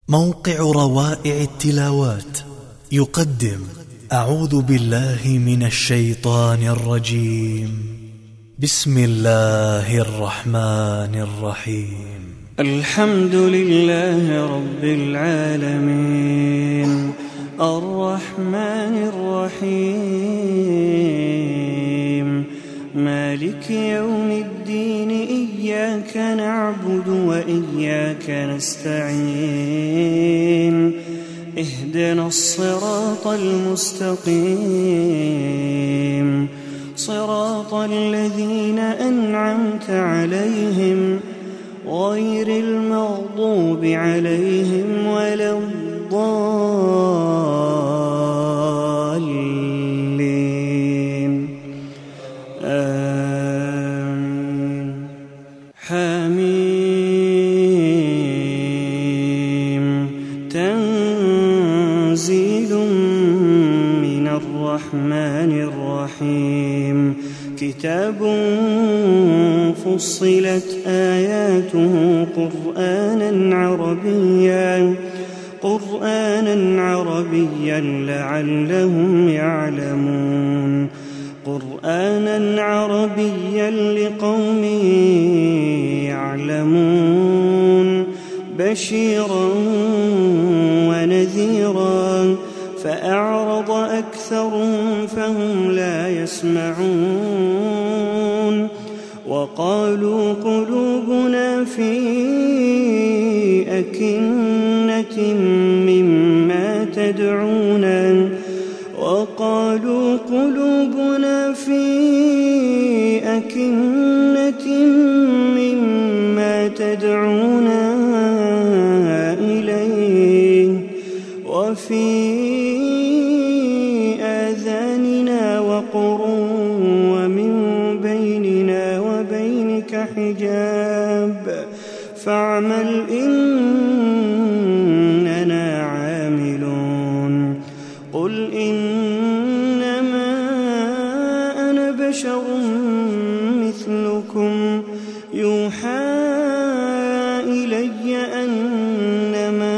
موقع روائع التلاوات يقدم أعوذ بالله من الشيطان الرجيم. بسم الله الرحمن الرحيم. الحمد لله رب العالمين الرحمن الرحيم مالك يوم الدين إياك نعبد وإياك نستعين اهدنا الصراط المستقيم صراط الذين أنعمت عليهم غير المغضوب عليهم ولا الضالين آمين. حميم تنزيل من الرحمن الرحيم كتاب فصلت آياته قرآنا عربيا لعلهم يعلمون قرآنا عربيا لقوم يعلمون بشيرا ونذيرا فأعرض أكثرهم فهم لا يسمعون وقالوا قلوبنا في أكنة مما تدعونا إليه وفي آذاننا وقر ومن بيننا وبينك حجاب فاعمل إننا عاملون قل إنما أنا بشر مثلكم يوحى إلي أنما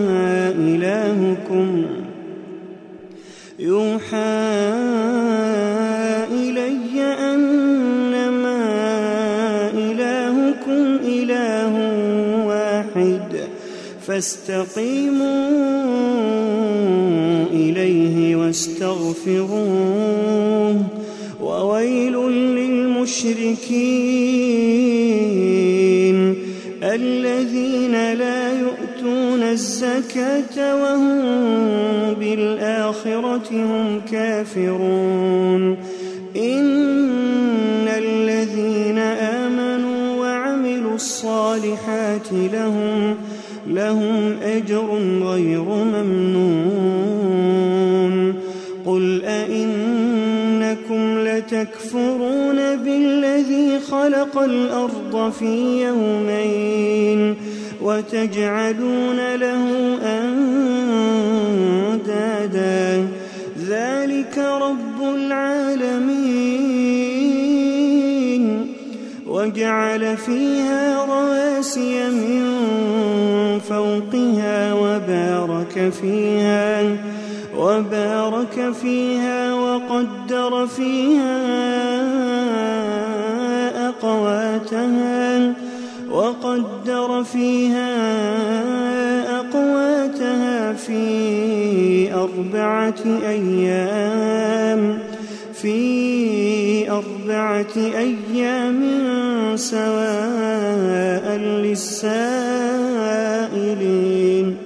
إلهكم إله واحد فاستقيموا إليه واستغفروه وويل للمشركين الذين لا يؤتون الزكاة وهم بالآخرة هم كافرون إن الذين آمنوا وعملوا الصالحات لهم أجر غير ممنون قل أئنكم لتكفرون بالذي خلق الأرض في يومين وتجعلون له أندادا ذلك رب العالمين وجعل فيها رواسي من فوقها وبارك فيها وقدر فيها أقواتها في أربعة أيام سواء للسائلين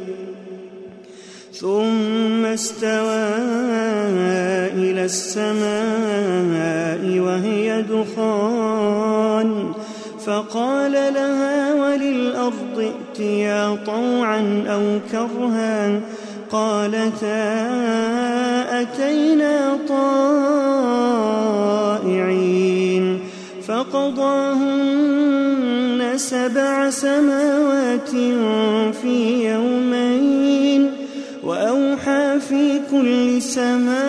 ثم استوى إلى السماء وهي دخان فقال لها وللأرض ائتيا طوعا أو كرها قالتا أتينا طائعين فقضاهن 7 سماوات في يومين وأوحى في كل سماء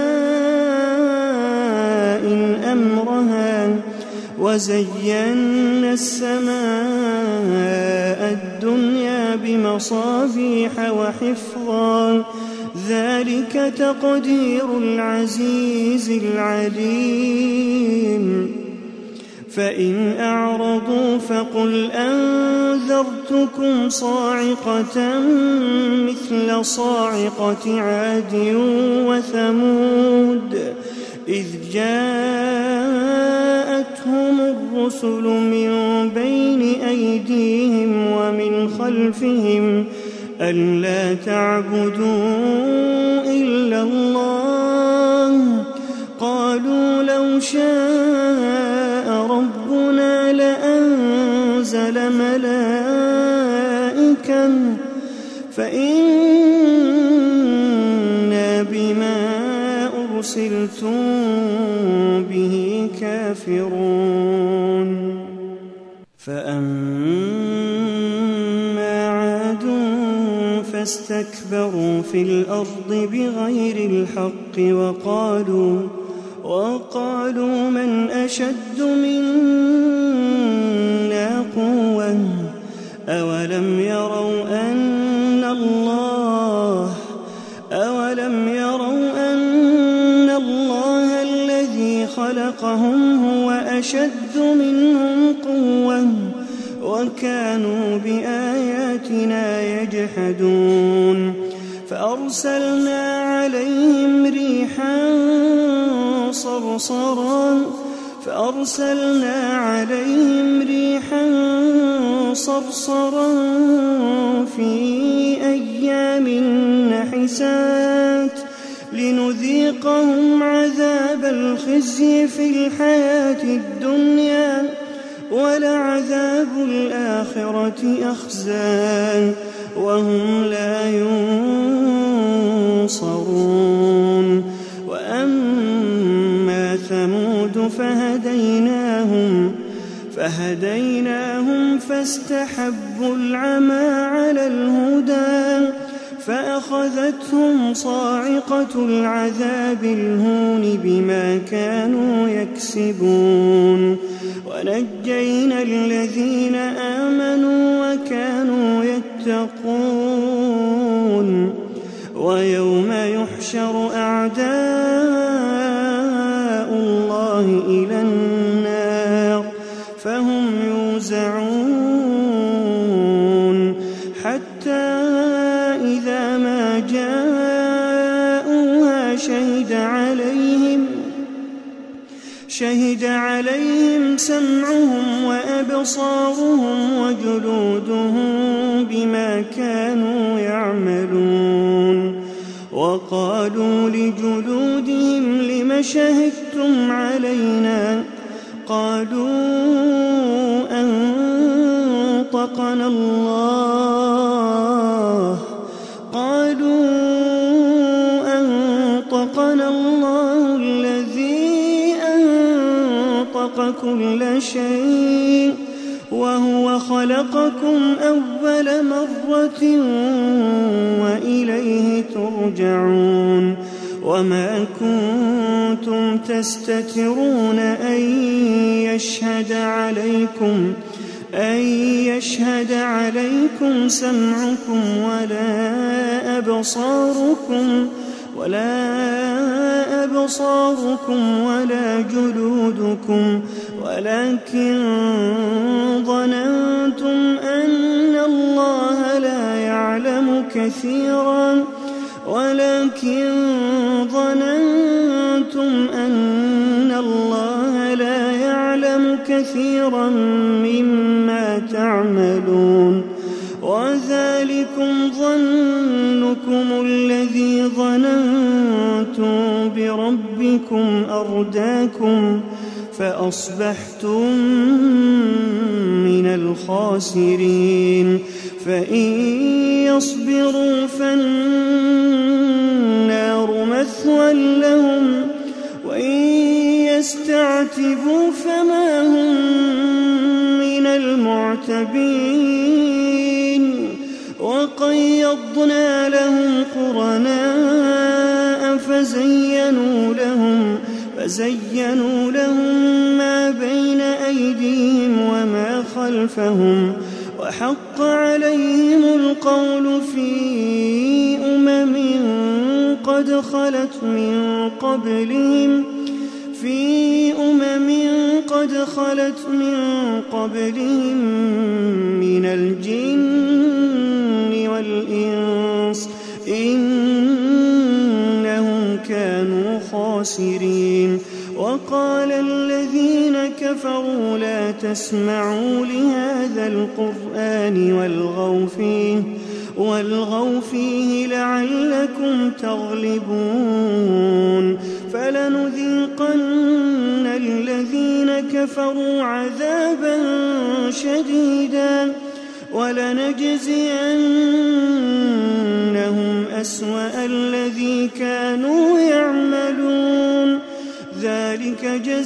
أمرها وزينا السماء الدنيا بمصابيح وحفظا ذلك تقدير العزيز العليم فإن أعرضوا فقل أنذرتكم صاعقة مثل صاعقة عاد وثمود إذ جاءتهم الرسل من بين أيديهم ومن خلفهم ألا تعبدوا إلا الله قالوا لو شاء ربنا لأنزل ملائكة فإنا بما أرسلتم به كافرون فأما عاد فاستكبروا في الأرض بغير الحق وقالوا من أشد منا قوة أولم يروا أن الله الذي خلقهم هو أشد منهم قوة وكانوا بآياتنا يجحدون فأرسلنا عليهم ريحا صرصرا في أيام نحسات لنذيقهم عذاب الخزي في الحياة الدنيا ولعذاب الآخرة أخزى وهم لا ينصرون وأما ثمود فهديناهم فاستحبوا العمى على الهدى فأخذتهم صاعقة العذاب الهون بما كانوا يكسبون ونجينا الذين آمنوا وكانوا يتقون ويوم يحشر أعداء الله إلى النار فهم يوزعون حتى إذا ما جاءوها شهد عليهم سمعهم وأبصارهم وجلودهم بما كانوا يعملون وقالوا لجلودهم لم شهدتم علينا قالوا أنطقنا الله الذي أنطق كل شيء وهو خلقكم أول مرة وإليه ترجعون وما كنتم تستترون أن يشهد عليكم سمعكم ولا أبصاركم ولا جلودكم ظننتم أن الله لا يعلم كثيرا مما تعملون وذلكم ظنكم الذي ظننتم بربكم أرداكم فأصبحتم من الخاسرين فإن يصبروا فالنار مثوى لهم وإن يستعتبوا فما هم من المعتبين وقيضنا لهم قرناء فزينوا لهم ما بين أيديهم وما خلفهم وحق عليهم القول في قد خلت من قبلهم من الجن والإنس إنهم كانوا خاسرين. وقال الذين كفروا لا تسمعوا لهذا القرآن والغوا فيه لعلكم تغلبون. فلنذيقن الذين كفروا عذابا شديدا ولنجزينهم أسوأ الذي كانوا يعملون. ذلك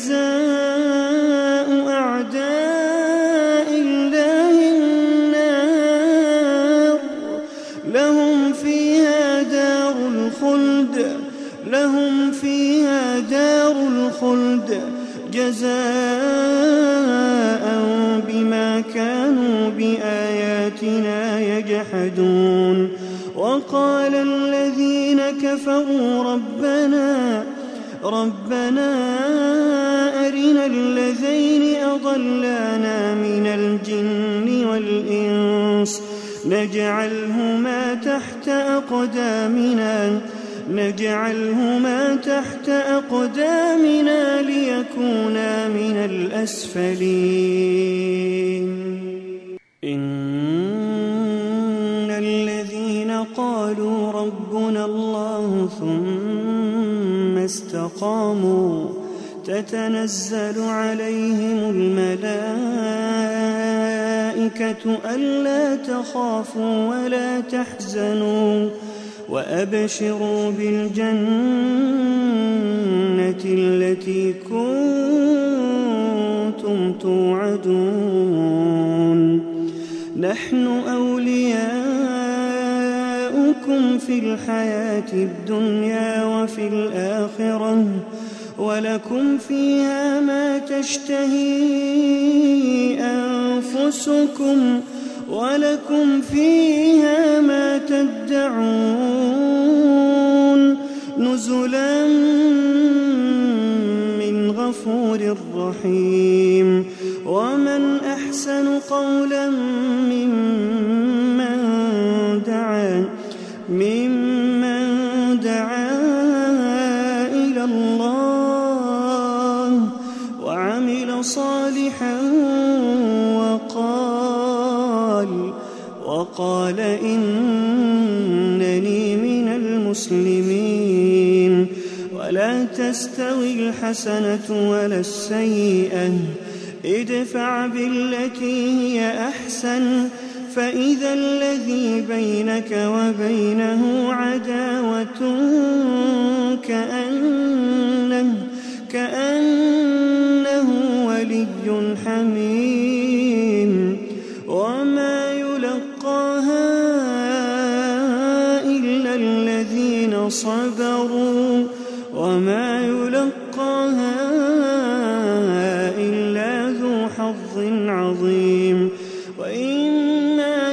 جزاء أعداء الله النار لهم فيها دار الخلد جزاء بما كانوا بآياتنا يجحدون. وقال الذين كفروا ربنا أرنا الذين أضلانا من الجن والإنس نجعلهما تحت أقدامنا ليكونا من الأسفلين. إن الذين قالوا ربنا الله ثم استقاموا تتنزل عليهم الملائكة ألا تخافوا ولا تحزنوا وأبشروا بالجنة التي كنتم توعدون. نحن أولياؤكم في الحياة الدنيا وفي الآخرة ولكم فيها ما تشتهي أنفسكم ولكم فيها ما تدعون نزلا من غفور رحيم. ومن أحسن قولا ممن دعا إلى الله وعمل صالحا وقال إنني من المسلمين. ولا تستوي الحسنة ولا السيئة ادفع بالتي هي أحسن فإذا الذي بينك وبينه عداوة كأنه ولي حميم. وما يلقاها إلا الذين صبروا وما يلقاها إلا ذو حظ عظيم. وإما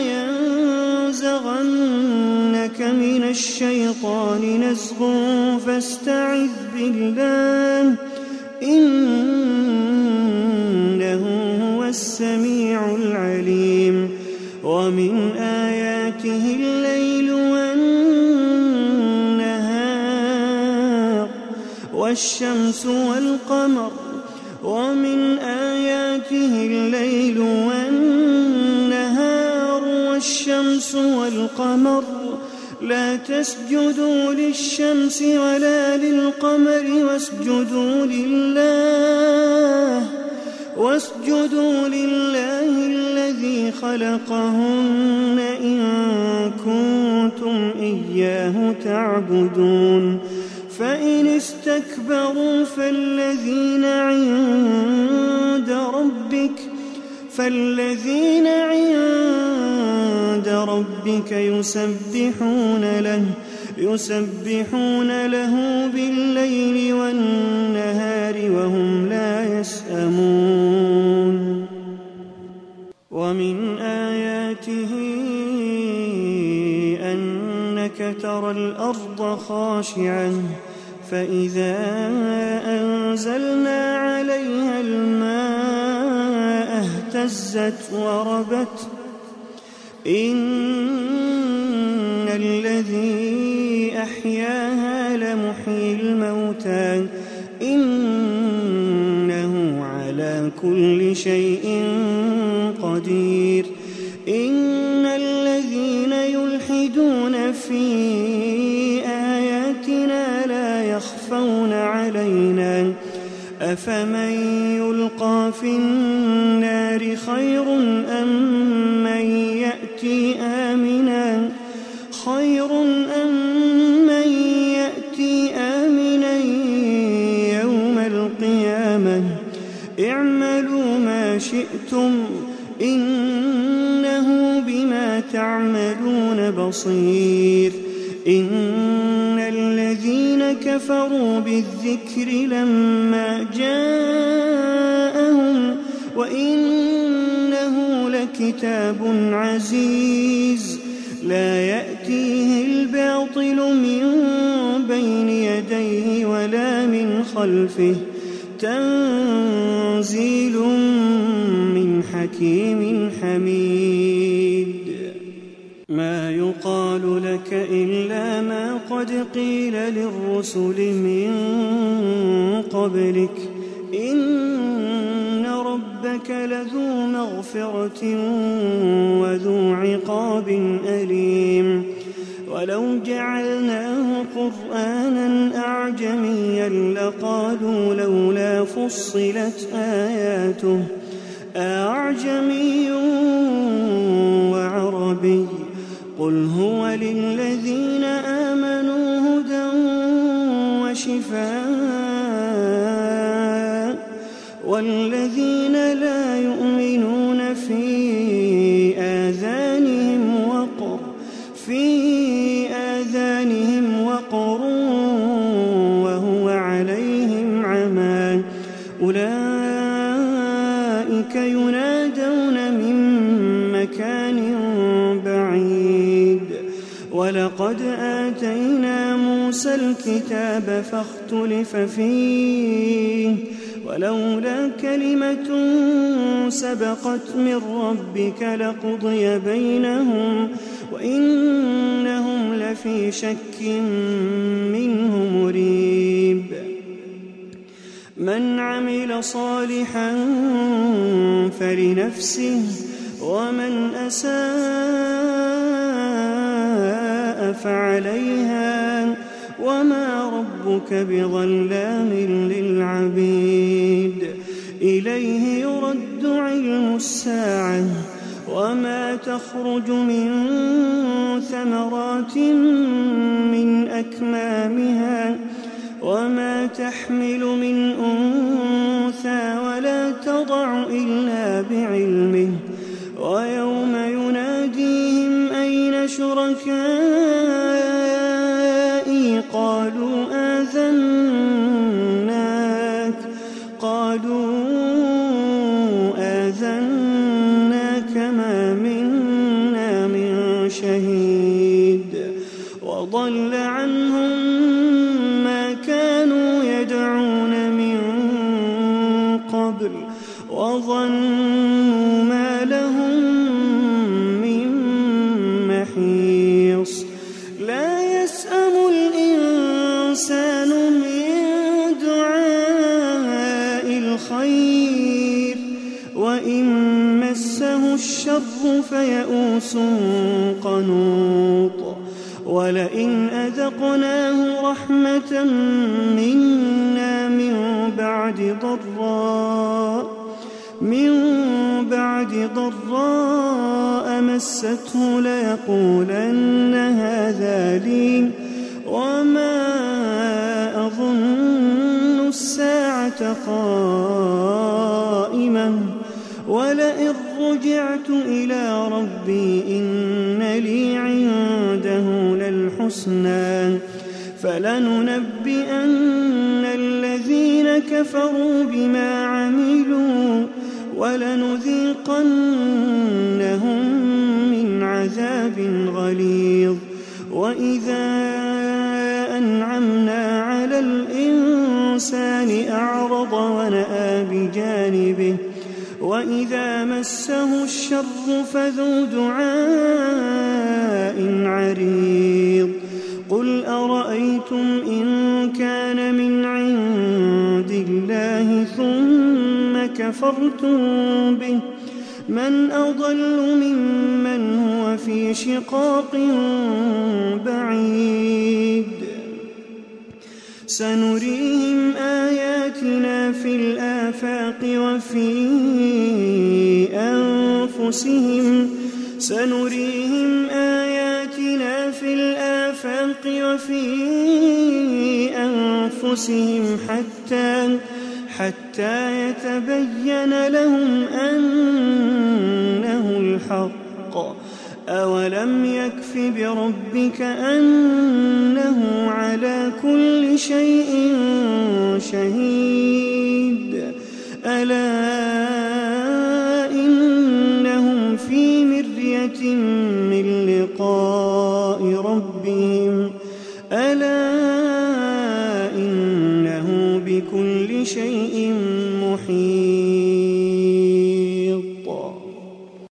ينزغنك من الشيطان نزغ فاستعذ بالله إنه هو السميع العليم. ومن آياته الليل والنهار والشمس والقمر ومن آياته الليل والنهار والشمس والقمر لا تسجدوا للشمس ولا للقمر واسجدوا لله الذي خلقهن إن كنتم إياه تعبدون. فإن استكبروا فالذين عند ربك يسبحون له بالليل والنهار وهم لا يسأمون. ومن آياته إنك ترى الأرض خاشعة فإذا أنزلنا عليها الماء اهتزت وربت إن الذي أحياها لمحيي الموتى إنه على كل شيء قدير إن الذين يلحدون في آياتنا لا يخفون علينا أفمن يلقى في النار خير أم من يأتي آمنا يوم القيامة اعملوا ما شئتم إنه بما تعملون بصير إن الذين كفروا بالذكر لما جاءهم وإنه لكتاب عزيز لا يأتيه الباطل من بين يديه ولا من خلفه تنزيل من حكيم حميد ما يقال لك إلا ما قد قيل للرسل من قبلك إن ربك لذو مغفرة وذو عقاب أليم ولو جعلناه قرآنا أعجميا لقالوا لولا فصلت آياته أعجمي وعربي قل هو للذين آمنوا هدى وشفاء والذين لا يؤمنون في آذانهم وقر وهو عليهم عمى أولئك ينادون من مكان بعيد ولقد آتينا موسى الكتاب فاختلف فيه ولولا كلمة سبقت من ربك لقضي بينهم وإنهم لفي شك منه مريب من عمل صالحا فلنفسه ومن أساء فعليها وما ربك بظلام للعبيد إليه يرد علم الساعة وما تخرج من ثمرات من أكمامها وما تحمل من أنثى ولا تضع إلا بعلمه ويوم يناديهم أين شركائي قالوا آذناك ما منا من شهيد وضل عنهم ما كانوا يدعون من قبل وظنوا ما لهم من محيص لا يسأم الإنسان من دعاء الخير وإن مسه الشر فيئوس قنوط ولئن أذقناه رحمة منا من بعد ضراء مسته ليقولن هذا لي وما أظن الساعة قائمة ولئن رجعت إلى ربي إن لي عنده للحسنى فلننبئن الذين كفروا بما عملوا ولنذيقنهم من عذاب غليظ وإذا أنعمنا على الإنسان أعرض ونأى بجانبه وإذا مسه الشر فذو دعاء عريض قل أرأيتم إن كان من عند الله ثم كفرتم به من أضل ممن هو في شقاق بعيد سنريهم آياتنا في الآفاق وفي أنفسهم حتى يتبين لهم أنه الحق أولم يكف بربك أنه على كل شيء شهيد ألا إنهم في مرية من لقاء ربهم ألا إنه بكل شيء